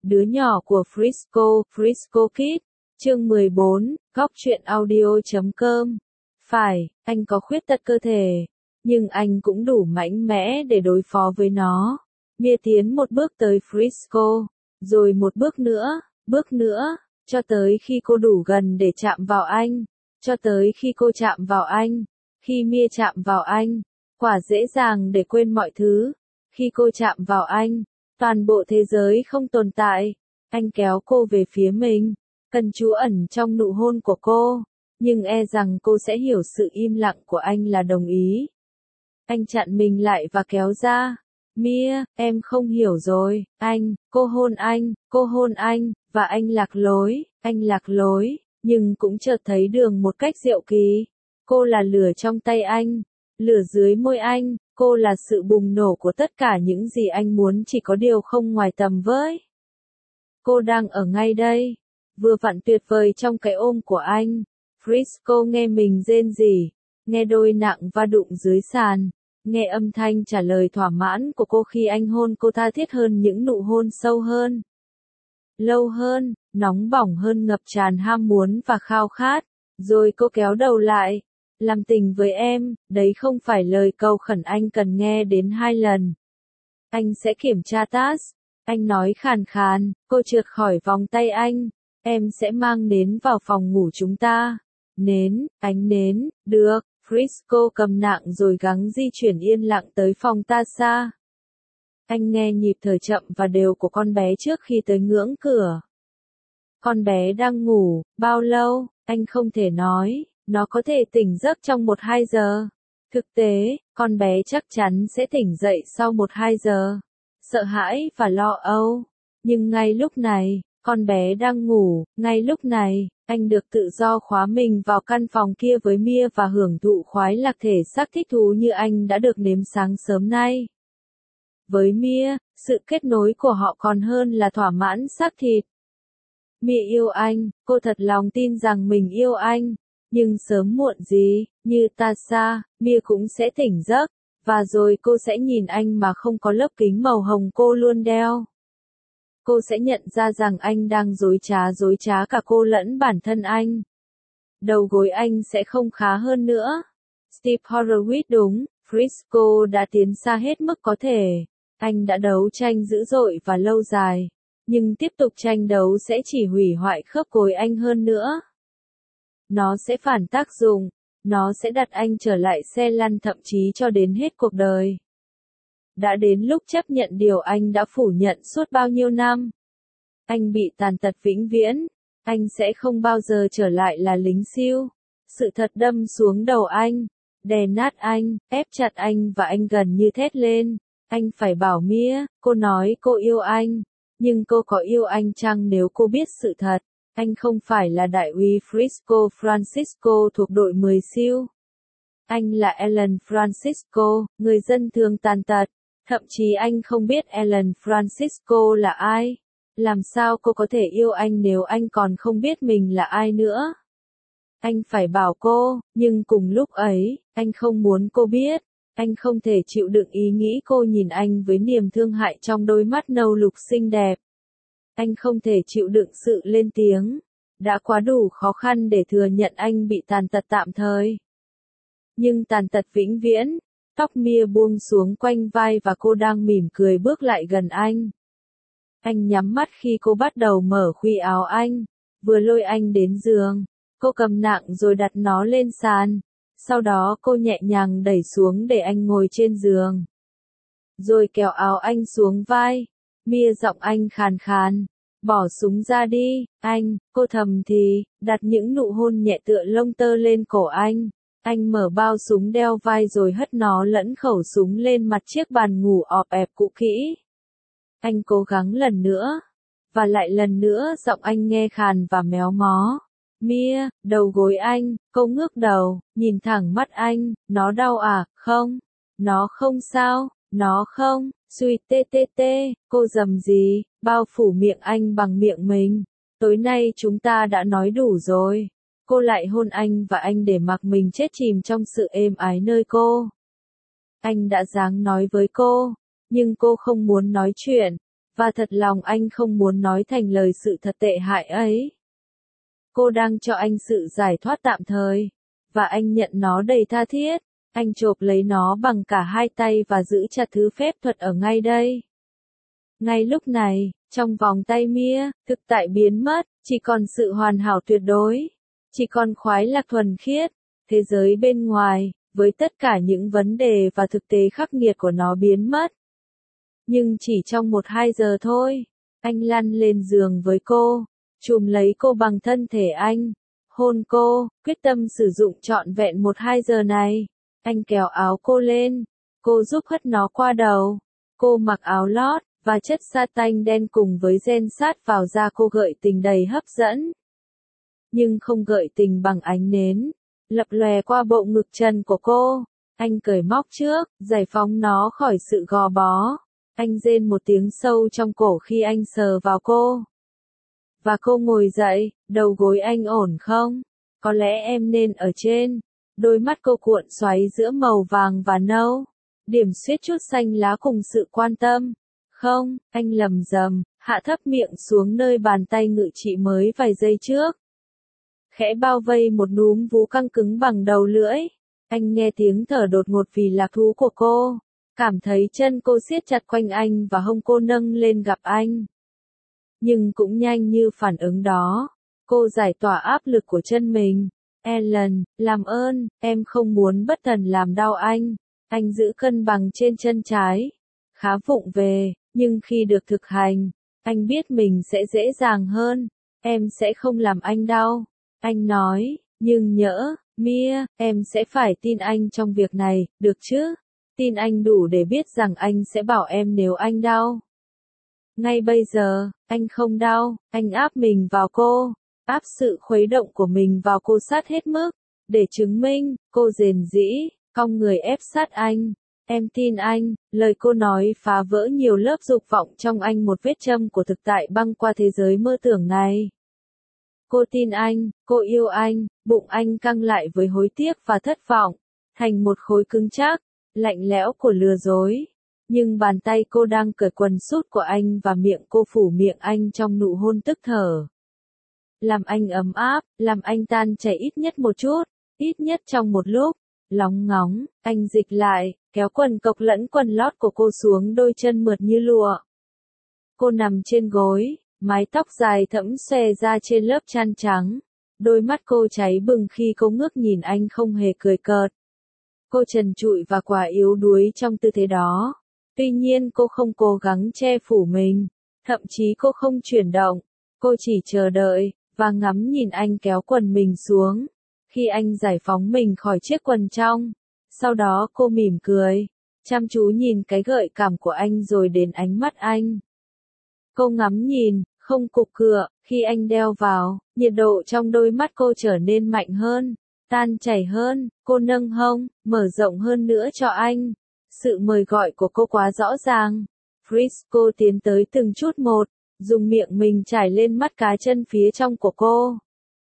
Đứa nhỏ của Frisco, Frisco Kid. Chương 14, góc truyện audio.com. Phải, anh có khuyết tật cơ thể, nhưng anh cũng đủ mạnh mẽ để đối phó với nó. Mia tiến một bước tới Frisco, rồi một bước nữa, cho tới khi cô đủ gần để chạm vào anh, cho tới khi cô chạm vào anh. Khi Mia chạm vào anh, quả dễ dàng để quên mọi thứ. Khi cô chạm vào anh, toàn bộ thế giới không tồn tại. Anh kéo cô về phía mình, cần trú ẩn trong nụ hôn của cô, nhưng e rằng cô sẽ hiểu sự im lặng của anh là đồng ý. Anh chặn mình lại và kéo ra. Mia, em không hiểu rồi. Cô hôn anh, và anh lạc lối, nhưng cũng chợt thấy đường một cách diệu kỳ. Cô là lửa trong tay anh, lửa dưới môi anh, cô là sự bùng nổ của tất cả những gì anh muốn, chỉ có điều không ngoài tầm với. Cô đang ở ngay đây, vừa vặn tuyệt vời trong cái ôm của anh. Frisco nghe mình rên rỉ, nghe đôi nặng va đụng dưới sàn, nghe âm thanh trả lời thỏa mãn của cô khi anh hôn cô tha thiết hơn những nụ hôn sâu hơn, lâu hơn, nóng bỏng hơn, ngập tràn ham muốn và khao khát. Rồi cô kéo đầu lại. Làm tình với em, đấy không phải lời cầu khẩn anh cần nghe đến 2 lần. Anh sẽ kiểm tra TAS. Anh nói khàn khàn. Cô trượt khỏi vòng tay anh. Em sẽ mang nến vào phòng ngủ chúng ta. Nến, ánh nến, được. Frisco cầm nạng rồi gắng di chuyển yên lặng tới phòng Tasha. Anh nghe nhịp thở chậm và đều của con bé trước khi tới ngưỡng cửa. Con bé đang ngủ, bao lâu, anh không thể nói, nó có thể tỉnh giấc trong 1-2 giờ. Thực tế, con bé chắc chắn sẽ tỉnh dậy sau 1-2 giờ. Sợ hãi và lo âu. Nhưng ngay lúc này, con bé đang ngủ, ngay lúc này, anh được tự do khóa mình vào căn phòng kia với Mia và hưởng thụ khoái lạc thể xác thích thú như anh đã được nếm sáng sớm nay. Với Mia, sự kết nối của họ còn hơn là thỏa mãn xác thịt. Mia yêu anh, cô thật lòng tin rằng mình yêu anh, nhưng sớm muộn gì, như Tasha, Mia cũng sẽ tỉnh giấc, và rồi cô sẽ nhìn anh mà không có lớp kính màu hồng cô luôn đeo. Cô sẽ nhận ra rằng anh đang dối trá cả cô lẫn bản thân anh. Đầu gối anh sẽ không khá hơn nữa. Steve Horowitz đúng, Frisco đã tiến xa hết mức có thể. Anh đã đấu tranh dữ dội và lâu dài, nhưng tiếp tục tranh đấu sẽ chỉ hủy hoại khớp gối anh hơn nữa. Nó sẽ phản tác dụng, nó sẽ đặt anh trở lại xe lăn thậm chí cho đến hết cuộc đời. Đã đến lúc chấp nhận điều anh đã phủ nhận suốt bao nhiêu năm. Anh bị tàn tật vĩnh viễn, anh sẽ không bao giờ trở lại là lính siêu. Sự thật đâm xuống đầu anh, đè nát anh, ép chặt anh và anh gần như thét lên. Anh phải bảo Mia, cô nói cô yêu anh, nhưng cô có yêu anh chăng nếu cô biết sự thật? Anh không phải là đại úy Frisco Francisco thuộc đội 10 siêu. Anh là Alan Francisco, người dân thường tàn tật. Thậm chí anh không biết Alan Francisco là ai. Làm sao cô có thể yêu anh nếu anh còn không biết mình là ai nữa? Anh phải bảo cô, nhưng cùng lúc ấy, anh không muốn cô biết. Anh không thể chịu đựng ý nghĩ cô nhìn anh với niềm thương hại trong đôi mắt nâu lục xinh đẹp. Anh không thể chịu đựng sự lên tiếng. Đã quá đủ khó khăn để thừa nhận anh bị tàn tật tạm thời. Nhưng tàn tật vĩnh viễn. Tóc Mia buông xuống quanh vai và cô đang mỉm cười bước lại gần anh. Anh nhắm mắt khi cô bắt đầu mở khuy áo anh, vừa lôi anh đến giường. Cô cầm nạng rồi đặt nó lên sàn. Sau đó cô nhẹ nhàng đẩy xuống để anh ngồi trên giường. Rồi kéo áo anh xuống vai. Mia giọng anh khàn khàn. Bỏ súng ra đi, anh, cô thầm thì, đặt những nụ hôn nhẹ tựa lông tơ lên cổ anh. Anh mở bao súng đeo vai rồi hất nó lẫn khẩu súng lên mặt chiếc bàn ngủ ọp ẹp cũ kỹ. Anh cố gắng lần nữa. Và lại lần nữa giọng anh nghe khàn và méo mó. Mia, đầu gối anh, cô ngước đầu, nhìn thẳng mắt anh, nó đau à, không? Nó không sao, nó không, suy tê tê tê, cô rầm gì, bao phủ miệng anh bằng miệng mình. Tối nay chúng ta đã nói đủ rồi. Cô lại hôn anh và anh để mặc mình chết chìm trong sự êm ái nơi cô. Anh đã ráng nói với cô, nhưng cô không muốn nói chuyện. và thật lòng anh không muốn nói thành lời sự thật tệ hại ấy. Cô đang cho anh sự giải thoát tạm thời, và anh nhận nó đầy tha thiết. Anh chộp lấy nó bằng cả hai tay và giữ chặt thứ phép thuật ở ngay đây. Ngay lúc này, trong vòng tay Mia, thực tại biến mất, chỉ còn sự hoàn hảo tuyệt đối. Chỉ còn khoái lạc thuần khiết. Thế giới bên ngoài, với tất cả những vấn đề và thực tế khắc nghiệt của nó biến mất. Nhưng chỉ trong 1-2 giờ thôi, anh lăn lên giường với cô, chùm lấy cô bằng thân thể anh, hôn cô, quyết tâm sử dụng trọn vẹn 1-2 giờ này. Anh kéo áo cô lên, cô giúp hất nó qua đầu, cô mặc áo lót, và chất sa tanh đen cùng với ren sát vào da cô gợi tình đầy hấp dẫn. Nhưng không gợi tình bằng ánh nến, lập lòe qua bộ ngực trần của cô. Anh cởi móc trước, giải phóng nó khỏi sự gò bó. Anh rên một tiếng sâu trong cổ khi anh sờ vào cô. Và cô ngồi dậy, đầu gối anh ổn không? Có lẽ em nên ở trên. Đôi mắt cô cuộn xoáy giữa màu vàng và nâu. Điểm xuyết chút xanh lá cùng sự quan tâm. Không, anh lầm rầm, hạ thấp miệng xuống nơi bàn tay ngự trị mới vài giây trước. Khẽ bao vây một núm vú căng cứng bằng đầu lưỡi. Anh nghe tiếng thở đột ngột vì lạc thú của cô. Cảm thấy chân cô siết chặt quanh anh và hông cô nâng lên gặp anh. Nhưng cũng nhanh như phản ứng đó, cô giải tỏa áp lực của chân mình. Ellen, làm ơn, em không muốn bất thần làm đau anh. Anh giữ cân bằng trên chân trái. Khá vụng về, nhưng khi được thực hành, anh biết mình sẽ dễ dàng hơn. Em sẽ không làm anh đau. Anh nói, nhưng nhỡ, Mia, em sẽ phải tin anh trong việc này, được chứ? Tin anh đủ để biết rằng anh sẽ bảo em nếu anh đau. Ngay bây giờ, anh không đau, anh áp mình vào cô, áp sự khuấy động của mình vào cô sát hết mức, để chứng minh, cô rền rĩ, cong người ép sát anh. Em tin anh, lời cô nói phá vỡ nhiều lớp dục vọng trong anh, một vết châm của thực tại băng qua thế giới mơ tưởng này. Cô tin anh, cô yêu anh, bụng anh căng lại với hối tiếc và thất vọng, thành một khối cứng chắc, lạnh lẽo của lừa dối. Nhưng bàn tay cô đang cởi quần sút của anh và miệng cô phủ miệng anh trong nụ hôn tức thở. Làm anh ấm áp, làm anh tan chảy ít nhất một chút, ít nhất trong một lúc. Lóng ngóng, anh dịch lại, kéo quần cộc lẫn quần lót của cô xuống đôi chân mượt như lụa. Cô nằm trên gối, mái tóc dài thẫm xòe ra trên lớp chăn trắng. Đôi mắt cô cháy bừng khi cô ngước nhìn anh không hề cười cợt. Cô trần trụi và quả yếu đuối trong tư thế đó. Tuy nhiên cô không cố gắng che phủ mình. Thậm chí cô không chuyển động. Cô chỉ chờ đợi, và ngắm nhìn anh kéo quần mình xuống. Khi anh giải phóng mình khỏi chiếc quần trong. Sau đó cô mỉm cười. Chăm chú nhìn cái gợi cảm của anh rồi đến ánh mắt anh. Cô ngắm nhìn, không cục cựa, khi anh đeo vào, nhiệt độ trong đôi mắt cô trở nên mạnh hơn, tan chảy hơn, cô nâng hông, mở rộng hơn nữa cho anh. Sự mời gọi của cô quá rõ ràng. Frisco tiến tới từng chút một, dùng miệng mình trải lên mắt cá chân phía trong của cô.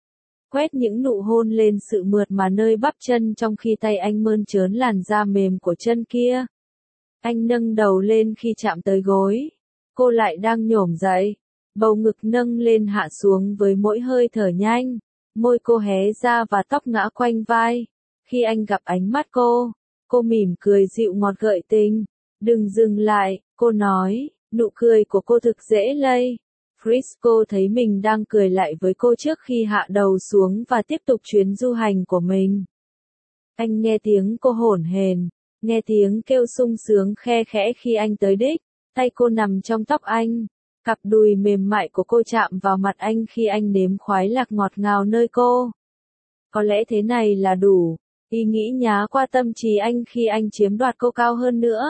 Quét những nụ hôn lên sự mượt mà nơi bắp chân trong khi tay anh mơn trớn làn da mềm của chân kia. Anh nâng đầu lên khi chạm tới gối. Cô lại đang nhổm dậy. Bầu ngực nâng lên hạ xuống với mỗi hơi thở nhanh. Môi cô hé ra và tóc ngã quanh vai. Khi anh gặp ánh mắt cô mỉm cười dịu ngọt gợi tình. Đừng dừng lại, cô nói, nụ cười của cô thực dễ lây. Frisco thấy mình đang cười lại với cô trước khi hạ đầu xuống và tiếp tục chuyến du hành của mình. Anh nghe tiếng cô hổn hển, nghe tiếng kêu sung sướng khe khẽ khi anh tới đích. Tay cô nằm trong tóc anh, cặp đùi mềm mại của cô chạm vào mặt anh khi anh nếm khoái lạc ngọt ngào nơi cô. Có lẽ thế này là đủ, ý nghĩ nhá qua tâm trí anh khi anh chiếm đoạt cô cao hơn nữa.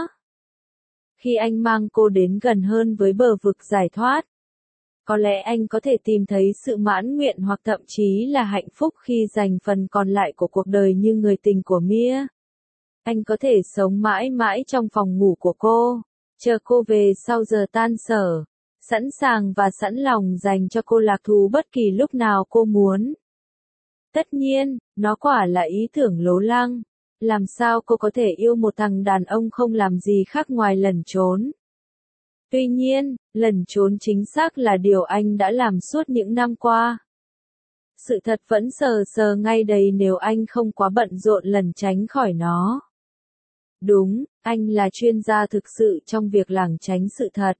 Khi anh mang cô đến gần hơn với bờ vực giải thoát. Có lẽ anh có thể tìm thấy sự mãn nguyện hoặc thậm chí là hạnh phúc khi dành phần còn lại của cuộc đời như người tình của Mia. Anh có thể sống mãi mãi trong phòng ngủ của cô, chờ cô về sau giờ tan sở, sẵn sàng và sẵn lòng dành cho cô lạc thú bất kỳ lúc nào cô muốn. Tất nhiên, nó quả là ý tưởng lố lăng. Làm sao cô có thể yêu một thằng đàn ông không làm gì khác ngoài lẩn trốn? Tuy nhiên, lẩn trốn chính xác là điều anh đã làm suốt những năm qua. Sự thật vẫn sờ sờ ngay đây nếu anh không quá bận rộn lẩn tránh khỏi nó. Đúng, anh là chuyên gia thực sự trong việc lảng tránh sự thật.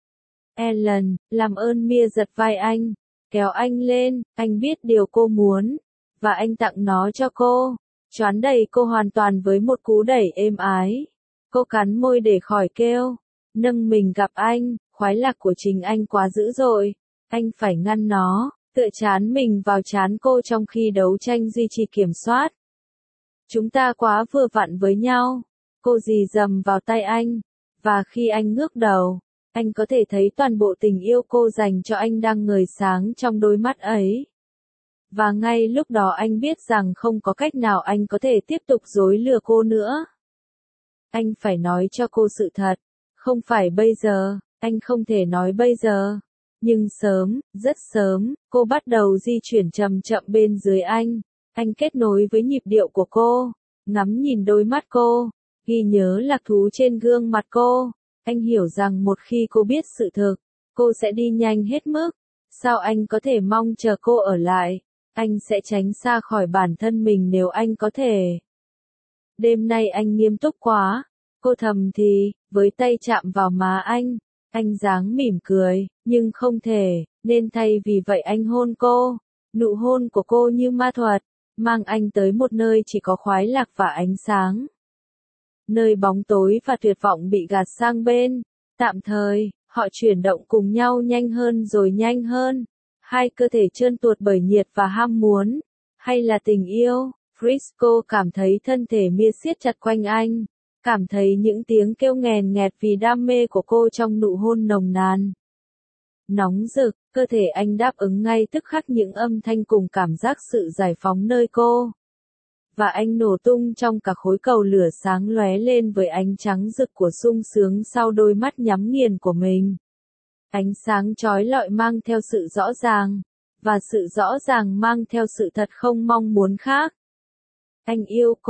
Ellen, làm ơn. Mia giật vai anh, kéo anh lên, anh biết điều cô muốn, và anh tặng nó cho cô. Choán đẩy cô hoàn toàn với một cú đẩy êm ái. Cô cắn môi để khỏi kêu. Nâng mình gặp anh, khoái lạc của chính anh quá dữ dội. Anh phải ngăn nó, tựa trán mình vào trán cô trong khi đấu tranh duy trì kiểm soát. Chúng ta quá vừa vặn với nhau. Cô dì dầm vào tay anh, và khi anh ngước đầu, anh có thể thấy toàn bộ tình yêu cô dành cho anh đang ngời sáng trong đôi mắt ấy. Và ngay lúc đó anh biết rằng không có cách nào anh có thể tiếp tục dối lừa cô nữa. Anh phải nói cho cô sự thật. Không phải bây giờ, anh không thể nói bây giờ. Nhưng sớm, rất sớm, cô bắt đầu di chuyển chậm chậm bên dưới anh. Anh kết nối với nhịp điệu của cô, ngắm nhìn đôi mắt cô, ghi nhớ lạc thú trên gương mặt cô. Anh hiểu rằng một khi cô biết sự thực, cô sẽ đi nhanh hết mức. Sao anh có thể mong chờ cô ở lại? Anh sẽ tránh xa khỏi bản thân mình nếu anh có thể. Đêm nay anh nghiêm túc quá. Cô thầm thì, với tay chạm vào má anh dáng mỉm cười, nhưng không thể, nên thay vì vậy anh hôn cô. Nụ hôn của cô như ma thuật, mang anh tới một nơi chỉ có khoái lạc và ánh sáng. Nơi bóng tối và tuyệt vọng bị gạt sang bên. Tạm thời, họ chuyển động cùng nhau nhanh hơn rồi nhanh hơn. Hai cơ thể trơn tuột bởi nhiệt và ham muốn. Hay là tình yêu? Frisco cảm thấy thân thể Mia siết chặt quanh anh. Cảm thấy những tiếng kêu nghèn nghẹt vì đam mê của cô trong nụ hôn nồng nàn. Nóng rực, cơ thể anh đáp ứng ngay tức khắc những âm thanh cùng cảm giác sự giải phóng nơi cô. Và anh nổ tung trong cả khối cầu lửa sáng lóe lên với ánh trắng rực của sung sướng sau đôi mắt nhắm nghiền của mình. Ánh sáng chói lọi mang theo sự rõ ràng, và sự rõ ràng mang theo sự thật không mong muốn khác. Anh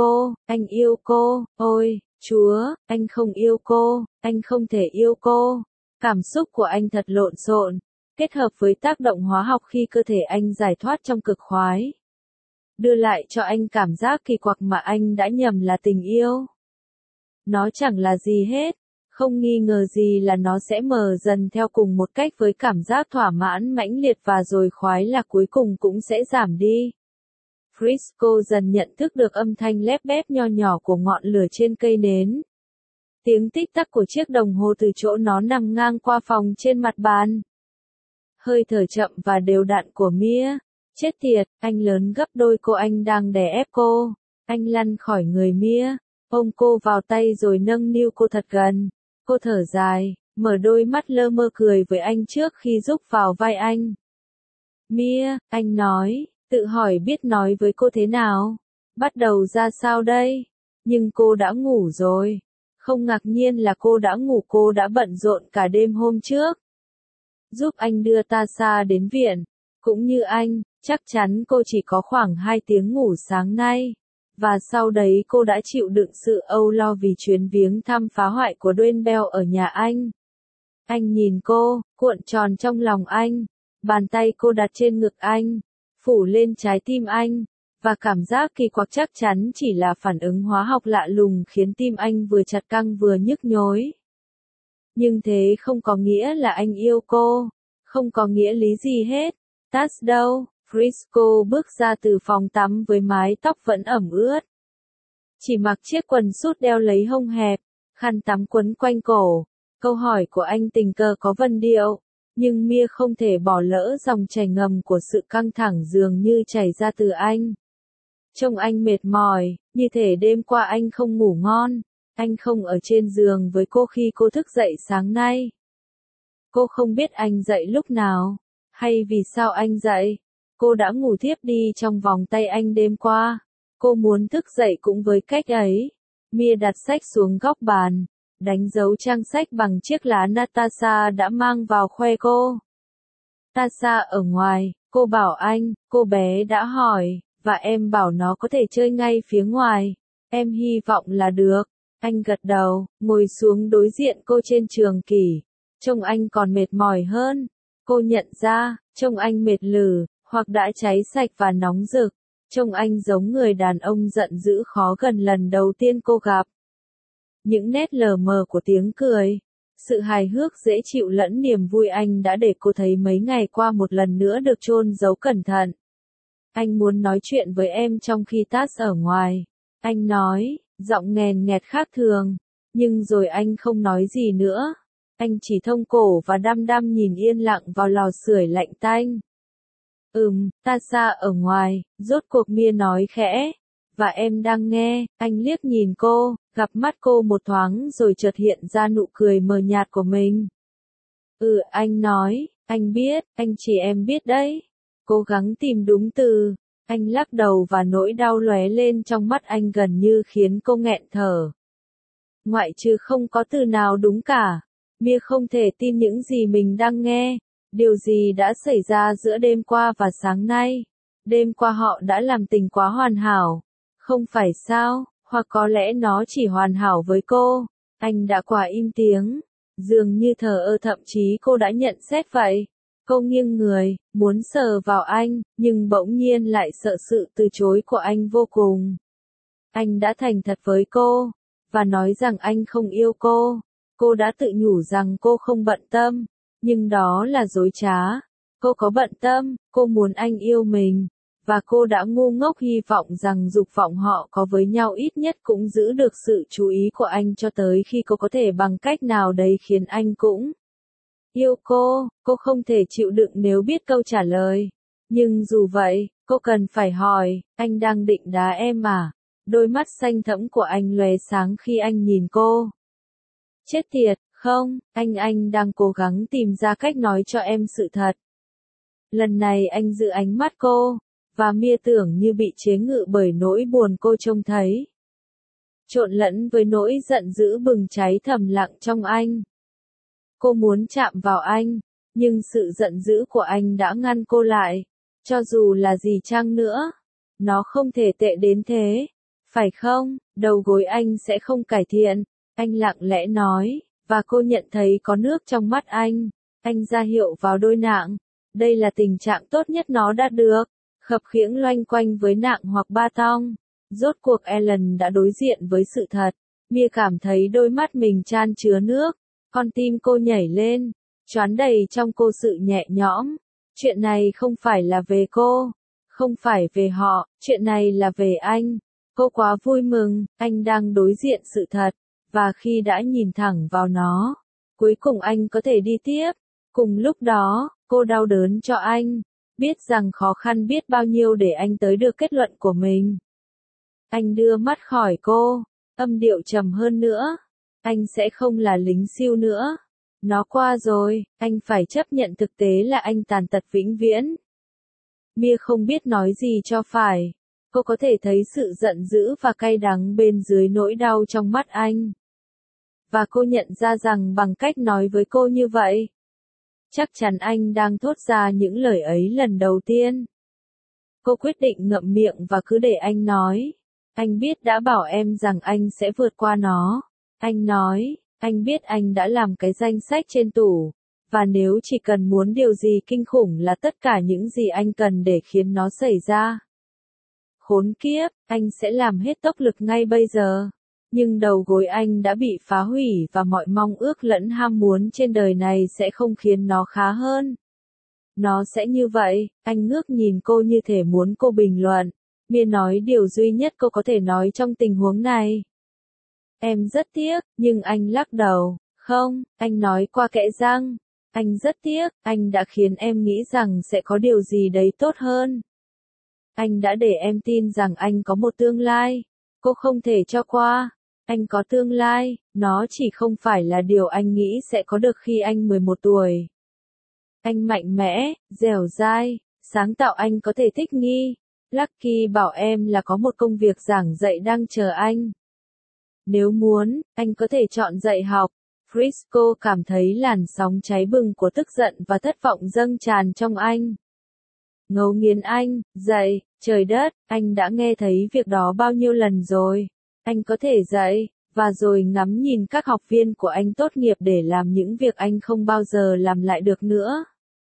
yêu cô, ôi, Chúa, anh không yêu cô, anh không thể yêu cô. Cảm xúc của anh thật lộn xộn, kết hợp với tác động hóa học khi cơ thể anh giải thoát trong cực khoái. Đưa lại cho anh cảm giác kỳ quặc mà anh đã nhầm là tình yêu. Nó chẳng là gì hết, không nghi ngờ gì là nó sẽ mờ dần theo cùng một cách với cảm giác thỏa mãn mãnh liệt và rồi khoái lạc cuối cùng cũng sẽ giảm đi. Frisco dần nhận thức được âm thanh lép bép nho nhỏ của ngọn lửa trên cây nến. Tiếng tích tắc của chiếc đồng hồ từ chỗ nó nằm ngang qua phòng trên mặt bàn. Hơi thở chậm và đều đặn của Mia. Chết tiệt, anh lớn gấp đôi cô, anh đang đè ép cô. Anh lăn khỏi người Mia, ôm cô vào tay rồi nâng niu cô thật gần. Cô thở dài, mở đôi mắt lơ mơ cười với anh trước khi rúc vào vai anh. Mia, anh nói, tự hỏi biết nói với cô thế nào. Bắt đầu ra sao đây? Nhưng cô đã ngủ rồi. Không ngạc nhiên là cô đã ngủ, cô đã bận rộn cả đêm hôm trước. Giúp anh đưa Tasha đến viện. Cũng như anh, chắc chắn cô chỉ có khoảng 2 tiếng ngủ sáng nay. Và sau đấy cô đã chịu đựng sự âu lo vì chuyến viếng thăm phá hoại của Dwayne Bell ở nhà anh. Anh nhìn cô, cuộn tròn trong lòng anh. Bàn tay cô đặt trên ngực anh, phủ lên trái tim anh. Và cảm giác kỳ quặc chắc chắn chỉ là phản ứng hóa học lạ lùng khiến tim anh vừa chặt căng vừa nhức nhối. Nhưng thế không có nghĩa là anh yêu cô. Không có nghĩa lý gì hết. Taz đâu? Frisco bước ra từ phòng tắm với mái tóc vẫn ẩm ướt. Chỉ mặc chiếc quần sút đeo lấy hông hẹp, khăn tắm quấn quanh cổ. Câu hỏi của anh tình cờ có vần điệu, nhưng Mia không thể bỏ lỡ dòng chảy ngầm của sự căng thẳng dường như chảy ra từ anh. Trông anh mệt mỏi, như thể đêm qua anh không ngủ ngon. Anh không ở trên giường với cô khi cô thức dậy sáng nay. Cô không biết anh dậy lúc nào, hay vì sao anh dậy. Cô đã ngủ thiếp đi trong vòng tay anh đêm qua. Cô muốn thức dậy cũng với cách ấy. Mia đặt sách xuống góc bàn, đánh dấu trang sách bằng chiếc lá Natasha đã mang vào khoe cô. Tasha ở ngoài, cô bảo anh, cô bé đã hỏi, và em bảo nó có thể chơi ngay phía ngoài. Em hy vọng là được. Anh gật đầu, ngồi xuống đối diện cô trên trường kỷ. trông anh còn mệt mỏi hơn. Cô nhận ra, trông anh mệt lử, hoặc đã cháy sạch và nóng rực. Trông anh giống người đàn ông giận dữ khó gần lần đầu tiên cô gặp. Những nét lờ mờ của tiếng cười, sự hài hước dễ chịu lẫn niềm vui anh đã để cô thấy mấy ngày qua một lần nữa được chôn giấu cẩn thận. Anh muốn nói chuyện với em trong khi Taz ở ngoài. Anh nói, giọng nghèn nghẹt khác thường. Nhưng rồi anh không nói gì nữa. Anh chỉ thông cổ và đăm đăm nhìn yên lặng vào lò sưởi lạnh tanh. Tasha ở ngoài, rốt cuộc Mia nói khẽ. Và em đang nghe, anh liếc nhìn cô, gặp mắt cô một thoáng rồi chợt hiện ra nụ cười mờ nhạt của mình. Anh nói, anh biết, anh chỉ em biết đấy. Cố gắng tìm đúng từ. Anh lắc đầu và nỗi đau lóe lên trong mắt anh gần như khiến cô nghẹn thở. Ngoại trừ không có từ nào đúng cả. Mia không thể tin những gì mình đang nghe. Điều gì đã xảy ra giữa đêm qua và sáng nay? Đêm qua họ đã làm tình quá hoàn hảo. Không phải sao, hoặc có lẽ nó chỉ hoàn hảo với cô. Anh đã quá im tiếng. Dường như thờ ơ, thậm chí cô đã nhận xét vậy. Cô nghiêng người, muốn sờ vào anh, nhưng bỗng nhiên lại sợ sự từ chối của anh vô cùng. Anh đã thành thật với cô, và nói rằng anh không yêu cô. Cô đã tự nhủ rằng cô không bận tâm, nhưng đó là dối trá. Cô có bận tâm, cô muốn anh yêu mình, và cô đã ngu ngốc hy vọng rằng dục vọng họ có với nhau ít nhất cũng giữ được sự chú ý của anh cho tới khi cô có thể bằng cách nào đấy khiến anh cũng yêu cô không thể chịu đựng nếu biết câu trả lời. Nhưng dù vậy, cô cần phải hỏi, anh đang định đá em à? Đôi mắt xanh thẫm của anh lóe sáng khi anh nhìn cô. Chết tiệt, không, anh đang cố gắng tìm ra cách nói cho em sự thật. Lần này anh giữ ánh mắt cô, và Mia tưởng như bị chế ngự bởi nỗi buồn cô trông thấy. Trộn lẫn với nỗi giận dữ bừng cháy thầm lặng trong anh. Cô muốn chạm vào anh, nhưng sự giận dữ của anh đã ngăn cô lại. Cho dù là gì chăng nữa, nó không thể tệ đến thế. Phải không, đầu gối anh sẽ không cải thiện, anh lặng lẽ nói, và cô nhận thấy có nước trong mắt anh. Anh ra hiệu vào đôi nạng. Đây là tình trạng tốt nhất nó đã được. Khập khiễng loanh quanh với nạng hoặc ba tong. Rốt cuộc Ellen đã đối diện với sự thật. Mia cảm thấy đôi mắt mình chan chứa nước. Con tim cô nhảy lên, choán đầy trong cô sự nhẹ nhõm. Chuyện này không phải là về cô, không phải về họ, chuyện này là về anh. Cô quá vui mừng, anh đang đối diện sự thật, và khi đã nhìn thẳng vào nó, cuối cùng anh có thể đi tiếp. Cùng lúc đó, cô đau đớn cho anh, biết rằng khó khăn biết bao nhiêu để anh tới được kết luận của mình. Anh đưa mắt khỏi cô, âm điệu trầm hơn nữa. Anh sẽ không là lính siêu nữa. Nó qua rồi, anh phải chấp nhận thực tế là anh tàn tật vĩnh viễn. Mia không biết nói gì cho phải. Cô có thể thấy sự giận dữ và cay đắng bên dưới nỗi đau trong mắt anh. Và cô nhận ra rằng bằng cách nói với cô như vậy, chắc chắn anh đang thốt ra những lời ấy lần đầu tiên. Cô quyết định ngậm miệng và cứ để anh nói. Anh biết đã bảo em rằng anh sẽ vượt qua nó. Anh nói, anh biết anh đã làm cái danh sách trên tủ, và nếu chỉ cần muốn điều gì kinh khủng là tất cả những gì anh cần để khiến nó xảy ra. Khốn kiếp, anh sẽ làm hết tốc lực ngay bây giờ. Nhưng đầu gối anh đã bị phá hủy và mọi mong ước lẫn ham muốn trên đời này sẽ không khiến nó khá hơn. Nó sẽ như vậy, anh ngước nhìn cô như thể muốn cô bình luận. Mia nói điều duy nhất cô có thể nói trong tình huống này. Em rất tiếc, nhưng anh lắc đầu. Không, anh nói qua kẽ răng. Anh rất tiếc, anh đã khiến em nghĩ rằng sẽ có điều gì đấy tốt hơn. Anh đã để em tin rằng anh có một tương lai. Cô không thể cho qua. Anh có tương lai, nó chỉ không phải là điều anh nghĩ sẽ có được khi anh 11 tuổi. Anh mạnh mẽ, dẻo dai, sáng tạo, anh có thể thích nghi. Lucky bảo em là có một công việc giảng dạy đang chờ anh. Nếu muốn, anh có thể chọn dạy học. Frisco cảm thấy làn sóng cháy bừng của tức giận và thất vọng dâng tràn trong anh. Ngấu nghiến anh, dạy, trời đất, anh đã nghe thấy việc đó bao nhiêu lần rồi. Anh có thể dạy, Và rồi ngắm nhìn các học viên của anh tốt nghiệp để làm những việc anh không bao giờ làm lại được nữa.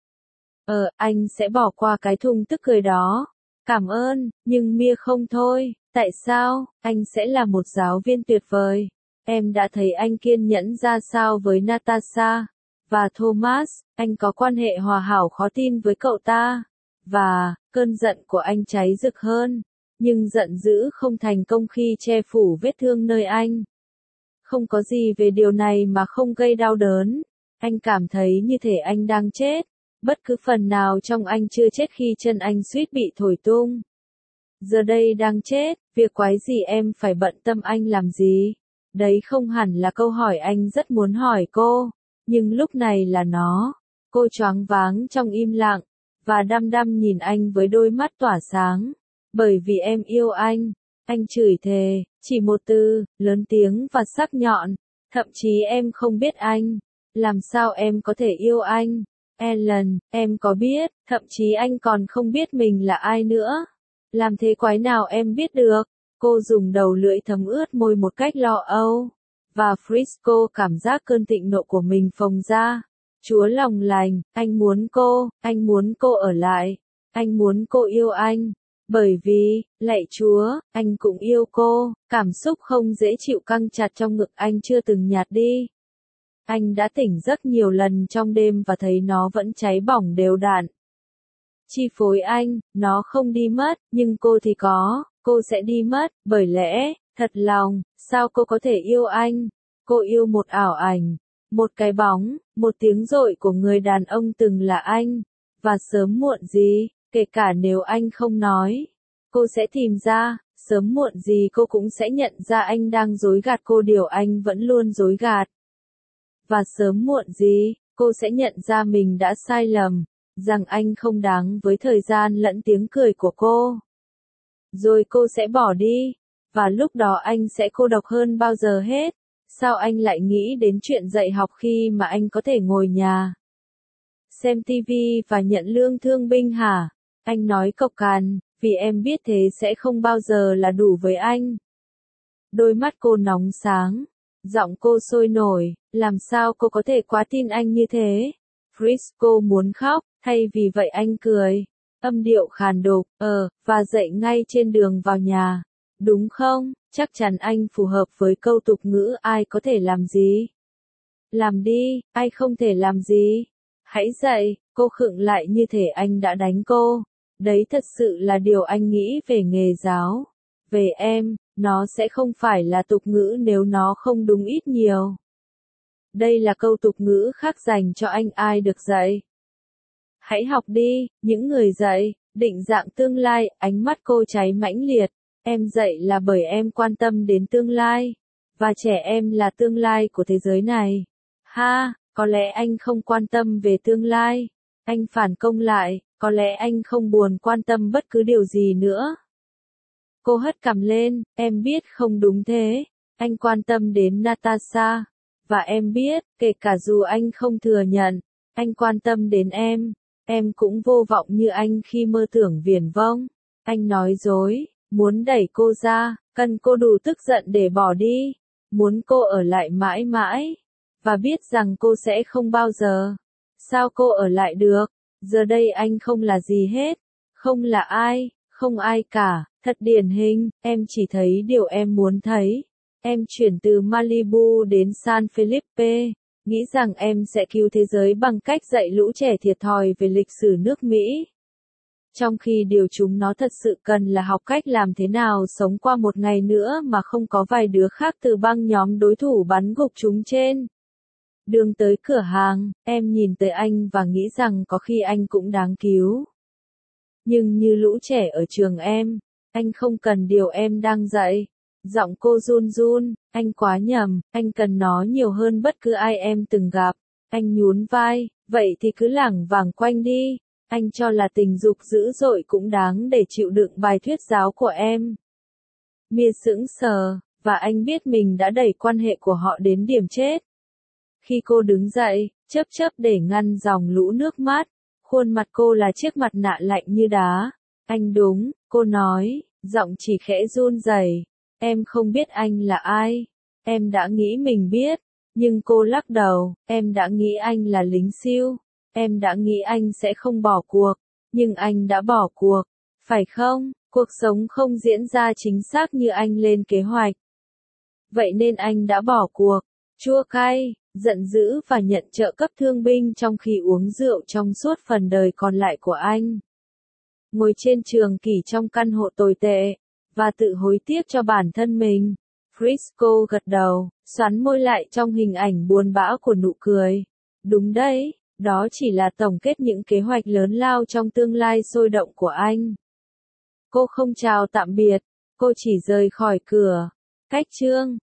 Anh sẽ bỏ qua cái thùng tức cười đó. Cảm ơn, nhưng Mia không thôi. Tại sao? Anh sẽ là một giáo viên tuyệt vời. Em đã thấy anh kiên nhẫn ra sao với Natasha và Thomas, anh có quan hệ hòa hảo khó tin với cậu ta. Và, cơn giận của anh cháy rực hơn, nhưng giận dữ không thành công khi che phủ vết thương nơi anh. Không có gì về điều này mà không gây đau đớn. Anh cảm thấy như thể anh đang chết. Bất cứ phần nào trong anh chưa chết khi chân anh suýt bị thổi tung. Giờ đây đang chết, việc quái gì em phải bận tâm anh làm gì? Đấy không hẳn là câu hỏi anh rất muốn hỏi cô, nhưng lúc này là nó. Cô choáng váng trong im lặng, và đăm đăm nhìn anh với đôi mắt tỏa sáng. Bởi vì em yêu anh chửi thề, chỉ một từ, lớn tiếng và sắc nhọn. Thậm chí em không biết anh. Làm sao em có thể yêu anh? Ellen, em có biết, thậm chí anh còn không biết mình là ai nữa. Làm thế quái nào em biết được? Cô dùng đầu lưỡi thấm ướt môi một cách lo âu. Và Frisco cảm giác cơn thịnh nộ của mình phồng ra. Chúa lòng lành, anh muốn cô ở lại. Anh muốn cô yêu anh. Bởi vì, lạy Chúa, anh cũng yêu cô. Cảm xúc không dễ chịu căng chặt trong ngực anh chưa từng nhạt đi. Anh đã tỉnh giấc nhiều lần trong đêm và thấy nó vẫn cháy bỏng đều đặn. Chi phối anh, nó không đi mất, nhưng cô thì có, cô sẽ đi mất, bởi lẽ, thật lòng, sao cô có thể yêu anh? Cô yêu một ảo ảnh, một cái bóng, một tiếng dội của người đàn ông từng là anh, và sớm muộn gì, kể cả nếu anh không nói, cô sẽ tìm ra, sớm muộn gì cô cũng sẽ nhận ra anh đang dối gạt cô điều anh vẫn luôn dối gạt. Và sớm muộn gì, cô sẽ nhận ra mình đã sai lầm, rằng anh không đáng với thời gian lẫn tiếng cười của cô. Rồi cô sẽ bỏ đi, và lúc đó anh sẽ cô độc hơn bao giờ hết. Sao anh lại nghĩ đến chuyện dạy học khi mà anh có thể ngồi nhà, xem TV và nhận lương thương binh hả? Anh nói cộc cằn, vì em biết thế sẽ không bao giờ là đủ với anh. Đôi mắt cô nóng sáng. Giọng cô sôi nổi, làm sao cô có thể quá tin anh như thế? Frisco muốn khóc, thay vì vậy anh cười. Âm điệu khàn đục, và dậy ngay trên đường vào nhà. Đúng không? Chắc chắn anh phù hợp với câu tục ngữ ai có thể làm gì? Làm đi, ai không thể làm gì? Hãy dậy, cô khựng lại như thể anh đã đánh cô. Đấy thật sự là điều anh nghĩ về nghề giáo. Về em, nó sẽ không phải là tục ngữ nếu nó không đúng ít nhiều. Đây là câu tục ngữ khác dành cho anh ai được dạy. Hãy học đi, những người dạy, định dạng tương lai, ánh mắt cô cháy mãnh liệt. Em dạy là bởi em quan tâm đến tương lai. Và trẻ em là tương lai của thế giới này. Ha, có lẽ anh không quan tâm về tương lai. Anh phản công lại, có lẽ anh không buồn quan tâm bất cứ điều gì nữa. Cô hất cằm lên, em biết không đúng thế. Anh quan tâm đến Natasha. Và em biết, kể cả dù anh không thừa nhận, anh quan tâm đến em. Em cũng vô vọng như anh khi mơ tưởng viển vông. Anh nói dối, muốn đẩy cô ra, cần cô đủ tức giận để bỏ đi. Muốn cô ở lại mãi mãi. Và biết rằng cô sẽ không bao giờ. Sao cô ở lại được? Giờ đây anh không là gì hết. Không là ai, không ai cả. Thật điển hình, em chỉ thấy điều em muốn thấy. Em chuyển từ Malibu đến San Felipe, nghĩ rằng em sẽ cứu thế giới bằng cách dạy lũ trẻ thiệt thòi về lịch sử nước Mỹ. Trong khi điều chúng nó thật sự cần là học cách làm thế nào sống qua một ngày nữa mà không có vài đứa khác từ băng nhóm đối thủ bắn gục chúng trên đường tới cửa hàng. Em nhìn tới anh và nghĩ rằng có khi anh cũng đáng cứu. Nhưng như lũ trẻ ở trường em, anh không cần điều em đang dạy. Giọng cô run run, anh quá nhầm, anh cần nó nhiều hơn bất cứ ai em từng gặp. Anh nhún vai, vậy thì cứ lảng vảng quanh đi. Anh cho là tình dục dữ dội cũng đáng để chịu đựng bài thuyết giáo của em. Mia sững sờ, và anh biết mình đã đẩy quan hệ của họ đến điểm chết. Khi cô đứng dậy, chớp chớp để ngăn dòng lũ nước mắt, khuôn mặt cô là chiếc mặt nạ lạnh như đá. Anh đúng, cô nói, giọng chỉ khẽ run rẩy. Em không biết anh là ai. Em đã nghĩ mình biết, nhưng cô lắc đầu, em đã nghĩ anh là lính siêu, em đã nghĩ anh sẽ không bỏ cuộc, nhưng anh đã bỏ cuộc, phải không? Cuộc sống không diễn ra chính xác như anh lên kế hoạch. Vậy nên anh đã bỏ cuộc. Chua cay, giận dữ và nhận trợ cấp thương binh trong khi uống rượu trong suốt phần đời còn lại của anh. Ngồi trên trường kỷ trong căn hộ tồi tệ, và tự hối tiếc cho bản thân mình. Frisco gật đầu, xoắn môi lại trong hình ảnh buồn bã của nụ cười. Đúng đấy, đó chỉ là tổng kết những kế hoạch lớn lao trong tương lai sôi động của anh. Cô không chào tạm biệt, cô chỉ rời khỏi cửa. Cách chương